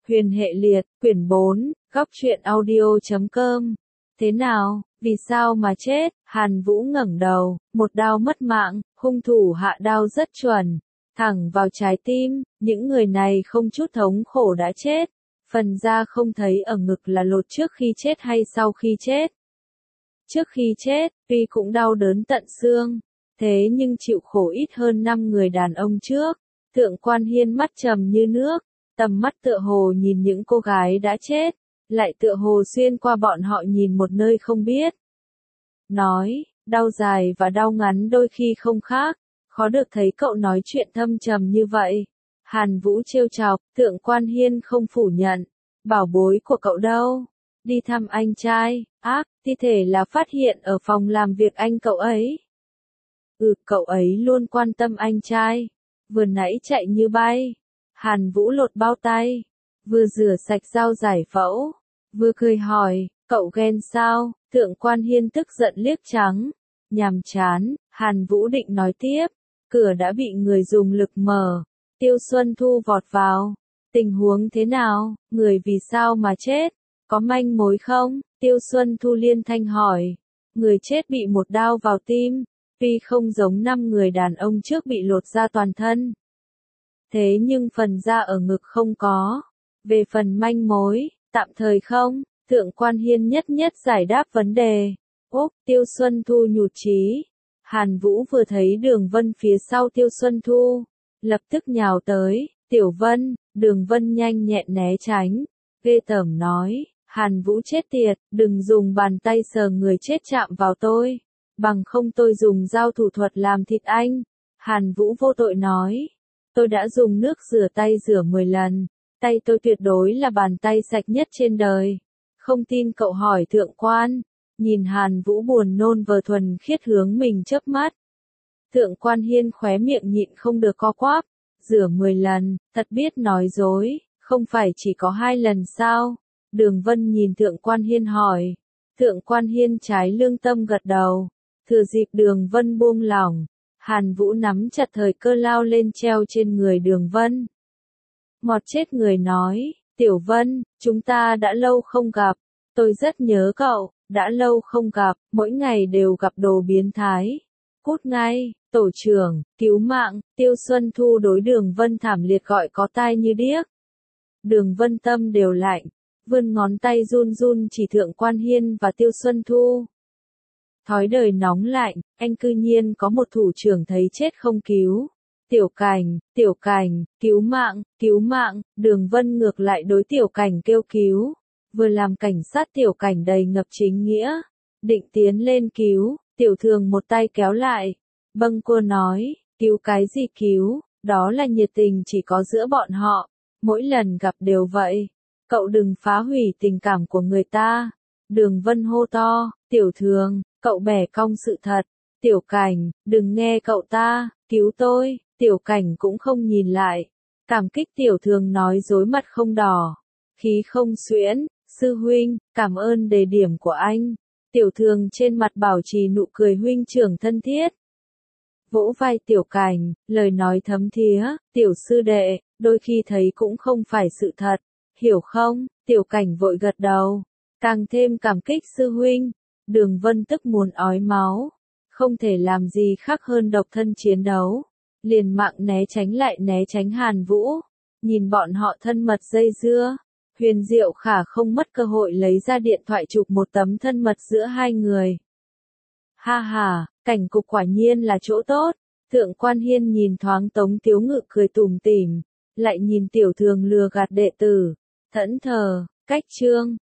Huyền hệ liệt, quyển 4, góc truyện audio.com. Thế nào, vì sao mà chết? Hàn Vũ ngẩng đầu, một đao mất mạng, hung thủ hạ đao rất chuẩn, thẳng vào trái tim, những người này không chút thống khổ đã chết. Phần da không thấy ở ngực là lột trước khi chết hay sau khi chết. Trước khi chết, tuy cũng đau đớn tận xương, thế nhưng chịu khổ ít hơn 5 người đàn ông trước. Thượng Quan Hiên mắt trầm như nước, tầm mắt tựa hồ nhìn những cô gái đã chết, lại tựa hồ xuyên qua bọn họ nhìn một nơi không biết. Nói, đau dài và đau ngắn đôi khi không khác, khó được thấy cậu nói chuyện thâm trầm như vậy. Hàn Vũ trêu chọc, Thượng Quan Hiên không phủ nhận, bảo bối của cậu đâu? Đi thăm anh trai, thi thể là phát hiện ở phòng làm việc anh cậu ấy. Cậu ấy luôn quan tâm anh trai, vừa nãy chạy như bay. Hàn Vũ lột bao tay, vừa rửa sạch dao giải phẫu, vừa cười hỏi, cậu ghen sao? Thượng Quan Hiên tức giận liếc trắng, nhàm chán. Hàn Vũ định nói tiếp, cửa đã bị người dùng lực mở, Tiêu Xuân Thu vọt vào. Tình huống thế nào, người vì sao mà chết, có manh mối không? Tiêu Xuân Thu liên thanh hỏi. Người chết bị một đao vào tim, tuy không giống 5 người đàn ông trước bị lột da toàn thân. Thế nhưng phần da ở ngực không có. Về phần manh mối, tạm thời không. Thượng Quan Hiên nhất nhất giải đáp vấn đề. Tiêu Xuân Thu nhụt chí. Hàn Vũ vừa thấy Đường Vân phía sau Tiêu Xuân Thu, lập tức nhào tới. Tiểu Vân, Đường Vân nhanh nhẹn né tránh, ghê tởm nói, Hàn Vũ chết tiệt, đừng dùng bàn tay sờ người chết chạm vào tôi, bằng không tôi dùng dao thủ thuật làm thịt anh. Hàn Vũ vô tội nói, tôi đã dùng nước rửa tay rửa 10 lần, tay tôi tuyệt đối là bàn tay sạch nhất trên đời. Không tin cậu hỏi Thượng Quan. Nhìn Hàn Vũ buồn nôn vờ thuần khiết hướng mình chớp mắt. Thượng Quan Hiên khóe miệng nhịn không được co quắp. Rửa 10 lần, thật biết nói dối, không phải chỉ có 2 lần sao? Đường Vân nhìn Thượng Quan Hiên hỏi. Thượng Quan Hiên trái lương tâm gật đầu. Thừa dịp Đường Vân buông lỏng, Hàn Vũ nắm chặt thời cơ lao lên treo trên người Đường Vân. Mọt chết người nói, Tiểu Vân, chúng ta đã lâu không gặp, tôi rất nhớ cậu, đã lâu không gặp, mỗi ngày đều gặp đồ biến thái. Cút ngay, tổ trưởng, cứu mạng. Tiêu Xuân Thu đối Đường Vân thảm liệt gọi có tai như điếc. Đường Vân tâm đều lạnh, vươn ngón tay run run chỉ Thượng Quan Hiên và Tiêu Xuân Thu. Thói đời nóng lạnh, anh cư nhiên có một thủ trưởng thấy chết không cứu. Tiểu Cảnh, cứu mạng. Đường Vân ngược lại đối Tiểu Cảnh kêu cứu. Vừa làm cảnh sát Tiểu Cảnh đầy ngập chính nghĩa, định tiến lên cứu, Tiểu Thường một tay kéo lại. Bâng cô nói, cứu cái gì cứu, đó là nhiệt tình chỉ có giữa bọn họ, mỗi lần gặp đều vậy. Cậu đừng phá hủy tình cảm của người ta. Đường Vân hô to, Tiểu Thường, cậu bẻ cong sự thật. Tiểu Cảnh, đừng nghe cậu ta, cứu tôi. Tiểu Cảnh cũng không nhìn lại. Cảm kích Tiểu Thường nói dối mặt không đỏ, khí không xuyễn. Sư huynh, cảm ơn đề điểm của anh. Tiểu Thường trên mặt bảo trì nụ cười huynh trưởng thân thiết. Vỗ vai Tiểu Cảnh, lời nói thấm thía, Tiểu sư đệ, đôi khi thấy cũng không phải sự thật, hiểu không? Tiểu Cảnh vội gật đầu, càng thêm cảm kích sư huynh. Đường Vân tức muốn ói máu, không thể làm gì khác hơn độc thân chiến đấu, liền mạng né tránh lại né tránh Hàn Vũ. Nhìn bọn họ thân mật dây dưa, Huyền Diệu Khả không mất cơ hội lấy ra điện thoại chụp một tấm thân mật giữa hai người. Ha ha, cảnh cục quả nhiên là chỗ tốt. Thượng Quan Hiên nhìn thoáng Tống Tiếu Ngự cười tủm tỉm, lại nhìn Tiểu Thường lừa gạt đệ tử, thẫn thờ. Cách chương